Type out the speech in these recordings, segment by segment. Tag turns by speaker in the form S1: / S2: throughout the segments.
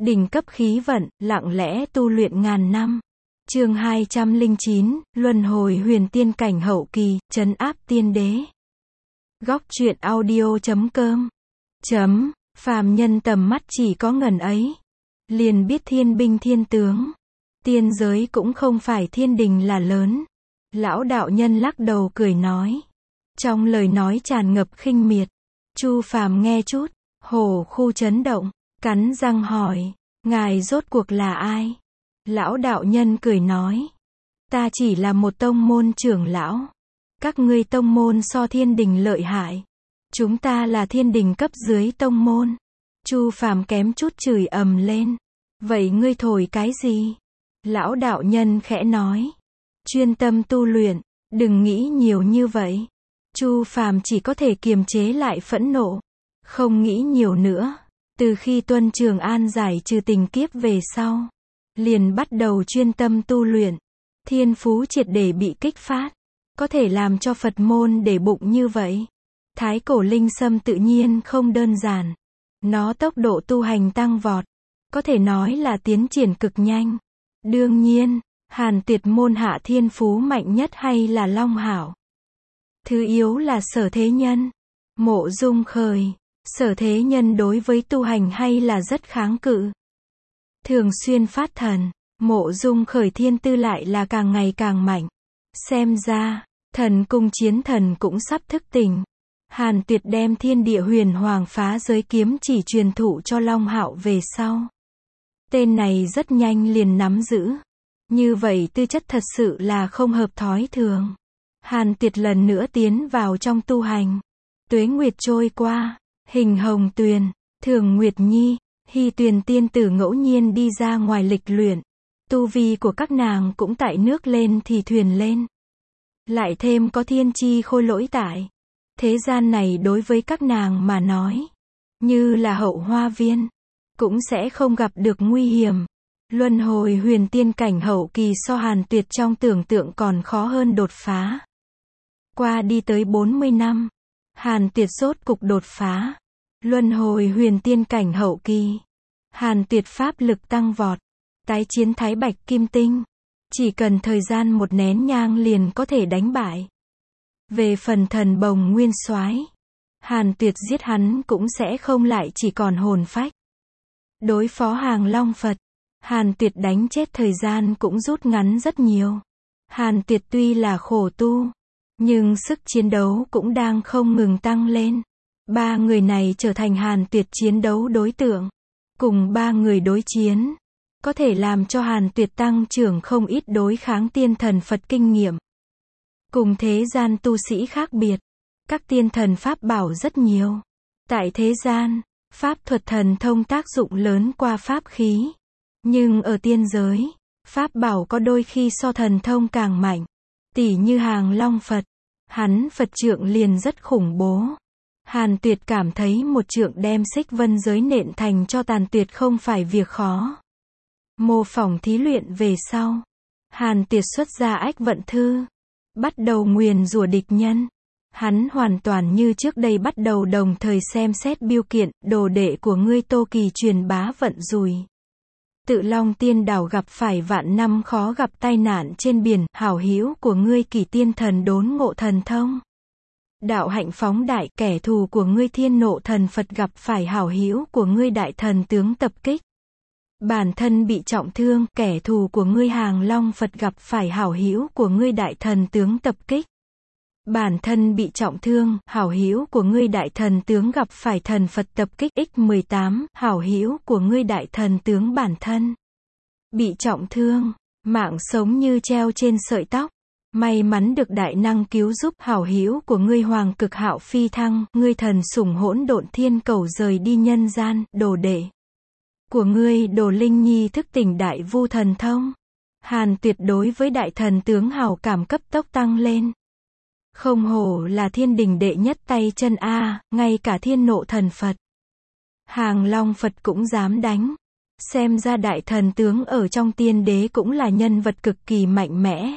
S1: Đỉnh cấp khí vận, lặng lẽ tu luyện ngàn năm. Chương 209, Luân hồi huyền tiên cảnh hậu kỳ, trấn áp tiên đế. Góc truyện audio.com. Phàm nhân tầm mắt chỉ có ngần ấy, liền biết thiên binh thiên tướng. Tiên giới cũng không phải thiên đình là lớn. Lão đạo nhân lắc đầu cười nói. Trong lời nói tràn ngập khinh miệt. Chu Phàm nghe chút, hổ khu chấn động, cắn răng hỏi, ngài rốt cuộc là ai? Lão đạo nhân cười nói, ta chỉ là một tông môn trưởng lão. Các ngươi tông môn so thiên đình lợi hại. Chúng ta là thiên đình cấp dưới tông môn. Chu Phàm kém chút chửi ầm lên. Vậy ngươi thổi cái gì? Lão đạo nhân khẽ nói, chuyên tâm tu luyện, đừng nghĩ nhiều như vậy. Chu Phàm chỉ có thể kiềm chế lại phẫn nộ, không nghĩ nhiều nữa. Từ khi Tuân Trường An giải trừ tình kiếp về sau, liền bắt đầu chuyên tâm tu luyện. Thiên phú triệt để bị kích phát, có thể làm cho Phật môn để bụng như vậy. Thái cổ linh sâm tự nhiên không đơn giản. Nó tốc độ tu hành tăng vọt, có thể nói là tiến triển cực nhanh. Đương nhiên, Hàn Tuyệt môn hạ thiên phú mạnh nhất hay là Long Hảo. Thứ yếu là Sở Thế Nhân, Mộ Dung Khởi. Sở Thế Nhân đối với tu hành hay là rất kháng cự, thường xuyên phát thần. Mộ Dung Khởi thiên tư lại là càng ngày càng mạnh. Xem ra, thần cung chiến thần cũng sắp thức tỉnh. Hàn Tuyệt đem thiên địa huyền hoàng phá giới kiếm chỉ truyền thụ cho Long Hạo về sau. Tên này rất nhanh liền nắm giữ. Như vậy tư chất thật sự là không hợp thói thường. Hàn Tuyệt lần nữa tiến vào trong tu hành. Tuế nguyệt trôi qua, Hình Hồng Tuyền, Thường Nguyệt Nhi, Hy Tuyền tiên tử ngẫu nhiên đi ra ngoài lịch luyện. Tu vi của các nàng cũng tại nước lên thì thuyền lên. Lại thêm có thiên chi khôi lỗi tại. Thế gian này đối với các nàng mà nói, như là hậu hoa viên, cũng sẽ không gặp được nguy hiểm. Luân hồi huyền tiên cảnh hậu kỳ so Hàn Tuyệt trong tưởng tượng còn khó hơn đột phá. Qua đi tới 40 năm, Hàn Tuyệt rốt cục đột phá. Luân hồi huyền tiên cảnh hậu kỳ. Hàn Tuyệt pháp lực tăng vọt, tái chiến Thái Bạch Kim Tinh. Chỉ cần thời gian một nén nhang liền có thể đánh bại. Về phần Thần Bồng Nguyên Soái, Hàn Tuyệt giết hắn cũng sẽ không lại chỉ còn hồn phách. Đối phó Hàng Long Phật, Hàn Tuyệt đánh chết thời gian cũng rút ngắn rất nhiều. Hàn Tuyệt tuy là khổ tu, nhưng sức chiến đấu cũng đang không ngừng tăng lên. Ba người này trở thành Hàn Tuyệt chiến đấu đối tượng. Cùng ba người đối chiến, có thể làm cho Hàn Tuyệt tăng trưởng không ít đối kháng tiên thần Phật kinh nghiệm. Cùng thế gian tu sĩ khác biệt, các tiên thần pháp bảo rất nhiều. Tại thế gian, pháp thuật thần thông tác dụng lớn qua pháp khí. Nhưng ở tiên giới, pháp bảo có đôi khi so thần thông càng mạnh. Tỉ như Hàng Long Phật, hắn Phật trượng liền rất khủng bố. Hàn Tuyệt cảm thấy một trượng đem xích vân giới nện thành cho tàn tuyệt không phải việc khó. Mô phỏng thí luyện về sau, Hàn Tuyệt xuất ra Ách Vận Thư, bắt đầu nguyền rủa địch nhân. Hắn hoàn toàn như trước đây bắt đầu đồng thời xem xét biêu kiện, đồ đệ của ngươi Tô Kỳ truyền bá vận rủi. Tự Long Tiên Đảo gặp phải vạn năm khó gặp tai nạn trên biển, hảo hữu của ngươi Kỳ Tiên Thần đốn ngộ thần thông. Đạo hạnh phóng đại, kẻ thù của ngươi Thiên Nộ Thần Phật gặp phải hảo hữu của ngươi Đại Thần Tướng tập kích. Bản thân bị trọng thương, kẻ thù của ngươi Hàng Long Phật gặp phải hảo hữu của ngươi Đại Thần Tướng tập kích. Bản thân bị trọng thương, hảo hữu của ngươi Đại Thần Tướng gặp phải thần Phật tập kích. X18, hảo hữu của ngươi Đại Thần Tướng bản thân bị trọng thương, mạng sống như treo trên sợi tóc. May mắn được đại năng cứu giúp, hảo hữu của ngươi Hoàng Cực Hạo phi thăng, ngươi thần sủng hỗn độn thiên cầu rời đi nhân gian, đồ đệ của ngươi Đồ Linh Nhi thức tỉnh đại vu thần thông. Hàn Tuyệt đối với Đại Thần Tướng hảo cảm cấp tốc tăng lên. Không hổ là thiên đình đệ nhất tay chân a, ngay cả Thiên Nộ Thần Phật, Hàng Long Phật cũng dám đánh. Xem ra Đại Thần Tướng ở trong tiên đế cũng là nhân vật cực kỳ mạnh mẽ.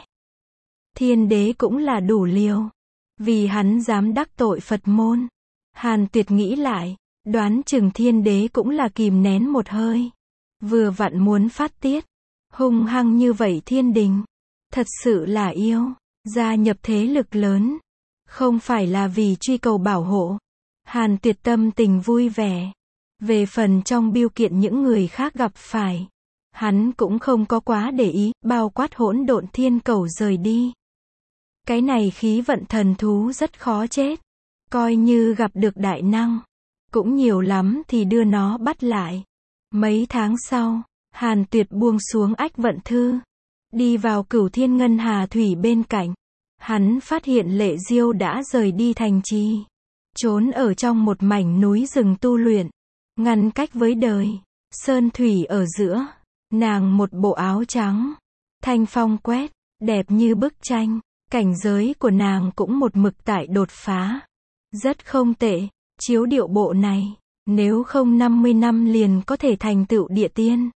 S1: Thiên đế cũng là đủ liều, vì hắn dám đắc tội Phật môn. Hàn Tuyệt nghĩ lại, đoán chừng thiên đế cũng là kìm nén một hơi. vừa vặn muốn phát tiết. Hung hăng như vậy thiên đình. Thật sự là yêu. Gia nhập thế lực lớn. Không phải là vì truy cầu bảo hộ. Hàn Tuyệt tâm tình vui vẻ. Về phần trong bưu kiện những người khác gặp phải, hắn cũng không có quá để ý, bao quát hỗn độn thiên cầu rời đi. Cái này khí vận thần thú rất khó chết. Coi như gặp được đại năng, cũng nhiều lắm thì đưa nó bắt lại. Mấy tháng sau, Hàn Tuyệt buông xuống ách vận thư, đi vào Cửu Thiên Ngân Hà Thủy bên cạnh. Hắn phát hiện Lệ Diêu đã rời đi thành trì, trốn ở trong một mảnh núi rừng tu luyện, ngăn cách với đời. Sơn thủy ở giữa, nàng một bộ áo trắng, thanh phong quét, đẹp như bức tranh. Cảnh giới của nàng cũng một mực tại đột phá. Rất không tệ. Chiếu điệu bộ này, nếu không 50 năm liền có thể thành tựu địa tiên.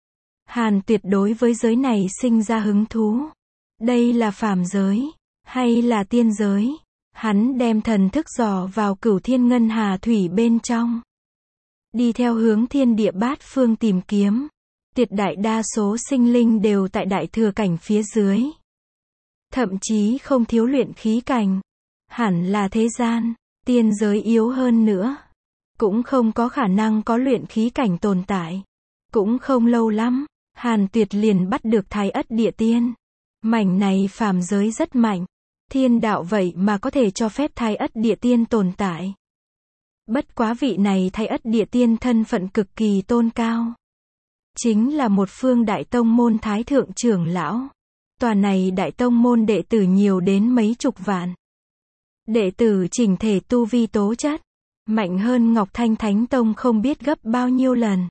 S1: Hàn Tuyệt đối với giới này sinh ra hứng thú. Đây là phàm giới, hay là tiên giới? Hắn đem thần thức dò vào Cửu Thiên Ngân Hà Thủy bên trong. Đi theo hướng thiên địa bát phương tìm kiếm. Tuyệt đại đa số sinh linh đều tại đại thừa cảnh phía dưới. Thậm chí không thiếu luyện khí cảnh. Hẳn là thế gian, tiên giới yếu hơn nữa. Cũng không có khả năng có luyện khí cảnh tồn tại. Cũng không lâu lắm, Hàn Tuyệt liền bắt được Thái Ất Địa Tiên. Mảnh này phàm giới rất mạnh. Thiên đạo vậy mà có thể cho phép Thái Ất Địa Tiên tồn tại. Bất quá vị này Thái Ất Địa Tiên thân phận cực kỳ tôn cao. Chính là một phương đại tông môn thái thượng trưởng lão. Tòa này đại tông môn đệ tử nhiều đến mấy chục vạn. Đệ tử chỉnh thể tu vi tố chất, mạnh hơn Ngọc Thanh Thánh Tông không biết gấp bao nhiêu lần.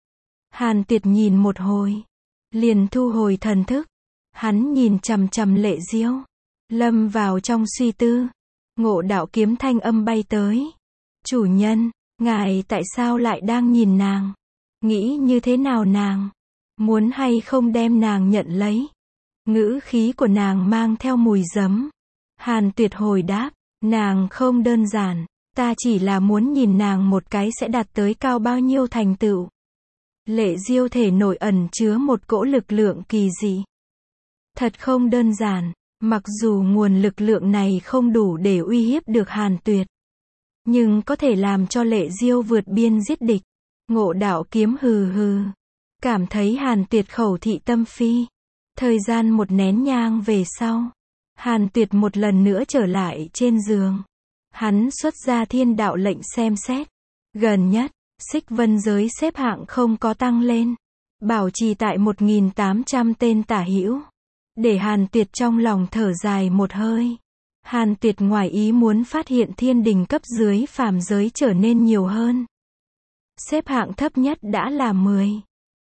S1: Hàn Tuyệt nhìn một hồi, liền thu hồi thần thức. Hắn nhìn chằm chằm Lệ Diêu, lâm vào trong suy tư. Ngộ đạo kiếm thanh âm bay tới. Chủ nhân, ngài tại sao lại đang nhìn nàng? Nghĩ như thế nào nàng? Muốn hay không đem nàng nhận lấy? Ngữ khí của nàng mang theo mùi giấm. Hàn Tuyệt hồi đáp, nàng không đơn giản, ta chỉ là muốn nhìn nàng một cái sẽ đạt tới cao bao nhiêu thành tựu. Lệ Diêu thể nội ẩn chứa một cỗ lực lượng kỳ dị. Thật không đơn giản, mặc dù nguồn lực lượng này không đủ để uy hiếp được Hàn Tuyệt, nhưng có thể làm cho Lệ Diêu vượt biên giết địch. Ngộ đạo kiếm hừ hừ, cảm thấy Hàn Tuyệt khẩu thị tâm phi. Thời gian một nén nhang về sau, Hàn Tuyệt một lần nữa trở lại trên giường. Hắn xuất ra thiên đạo lệnh xem xét. Gần nhất, Xích Vân giới xếp hạng không có tăng lên. Bảo trì tại 1.800 tên tả hữu. Để Hàn Tuyệt trong lòng thở dài một hơi. Hàn Tuyệt ngoài ý muốn phát hiện thiên đình cấp dưới phàm giới trở nên nhiều hơn. Xếp hạng thấp nhất đã là 10.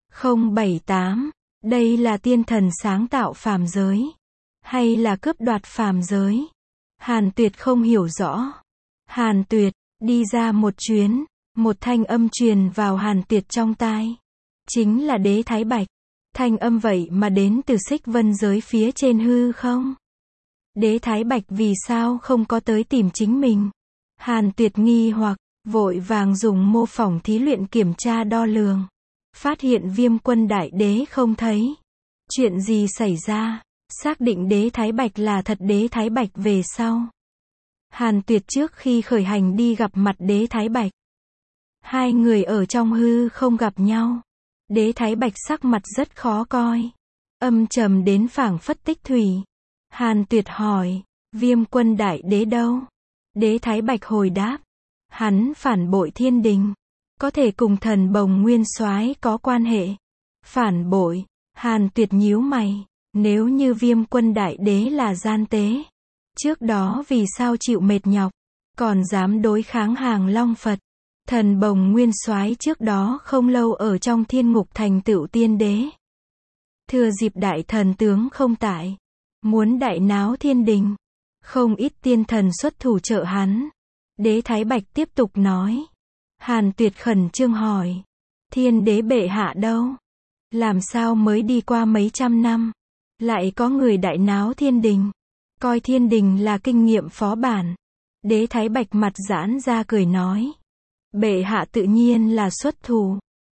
S1: 078. Đây là tiên thần sáng tạo phàm giới, hay là cướp đoạt phàm giới? Hàn Tuyệt không hiểu rõ. Hàn Tuyệt, đi ra một chuyến, một thanh âm truyền vào Hàn Tuyệt trong tai. Chính là Đế Thái Bạch. Thanh âm vậy mà đến từ Xích Vân giới phía trên hư không? Đế Thái Bạch vì sao không có tới tìm chính mình? Hàn Tuyệt nghi hoặc, vội vàng dùng mô phỏng thí luyện kiểm tra đo lường. Phát hiện Viêm Quân Đại Đế không thấy. Chuyện gì xảy ra? Xác định Đế Thái Bạch là thật Đế Thái Bạch về sau. Hàn Tuyệt trước khi khởi hành đi gặp mặt Đế Thái Bạch. Hai người ở trong hư không gặp nhau. Đế Thái Bạch sắc mặt rất khó coi. Âm trầm đến phảng phất tích thủy. Hàn Tuyệt hỏi, Viêm Quân Đại Đế đâu? Đế Thái Bạch hồi đáp, hắn phản bội thiên đình. Có thể cùng thần bồng nguyên soái có quan hệ. Phản bội, Hàn Tuyệt nhíu mày. Nếu như Viêm Quân Đại Đế là gian tế, trước đó vì sao chịu mệt nhọc, còn dám đối kháng Hàng Long Phật? Thần bồng nguyên soái trước đó không lâu ở trong thiên ngục thành tựu tiên đế. Thừa dịp đại thần tướng không tại, muốn đại náo thiên đình. Không ít tiên thần xuất thủ trợ hắn. Đế Thái Bạch tiếp tục nói. Hàn Tuyệt khẩn trương hỏi, thiên đế bệ hạ đâu? Làm sao mới đi qua mấy trăm năm, lại có người đại náo thiên đình? Coi thiên đình là kinh nghiệm phó bản. Đế Thái Bạch mặt giãn ra cười nói, bệ hạ tự nhiên là xuất thủ.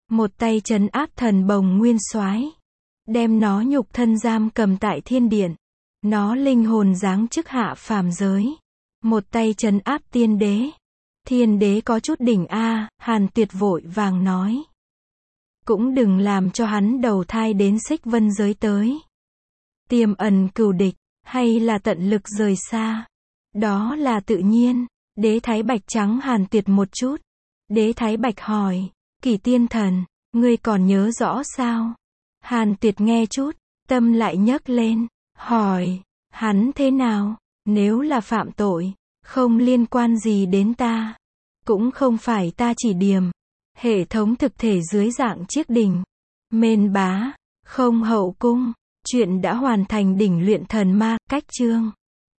S1: Một tay trấn áp thần bồng nguyên soái, đem nó nhục thân giam cầm tại thiên điện. Nó linh hồn giáng chức hạ phàm giới. Một tay trấn áp tiên đế. Thiên đế có chút đỉnh a, Hàn Tuyệt vội vàng nói. Cũng đừng làm cho hắn đầu thai đến Xích Vân giới tới. Tiềm ẩn cừu địch, hay là tận lực rời xa. Đó là tự nhiên. Đế Thái Bạch trắng Hàn Tuyệt một chút. Đế Thái Bạch hỏi, Kỷ Tiên Thần, ngươi còn nhớ rõ sao? Hàn Tuyệt nghe chút, tâm lại nhấc lên, hỏi, hắn thế nào? Nếu là phạm tội, không liên quan gì đến ta. Cũng không phải ta chỉ điểm. Hệ thống thực thể dưới dạng chiếc đỉnh. Mên bá, không hậu cung. Chuyện đã hoàn thành đỉnh luyện thần ma, cách chương.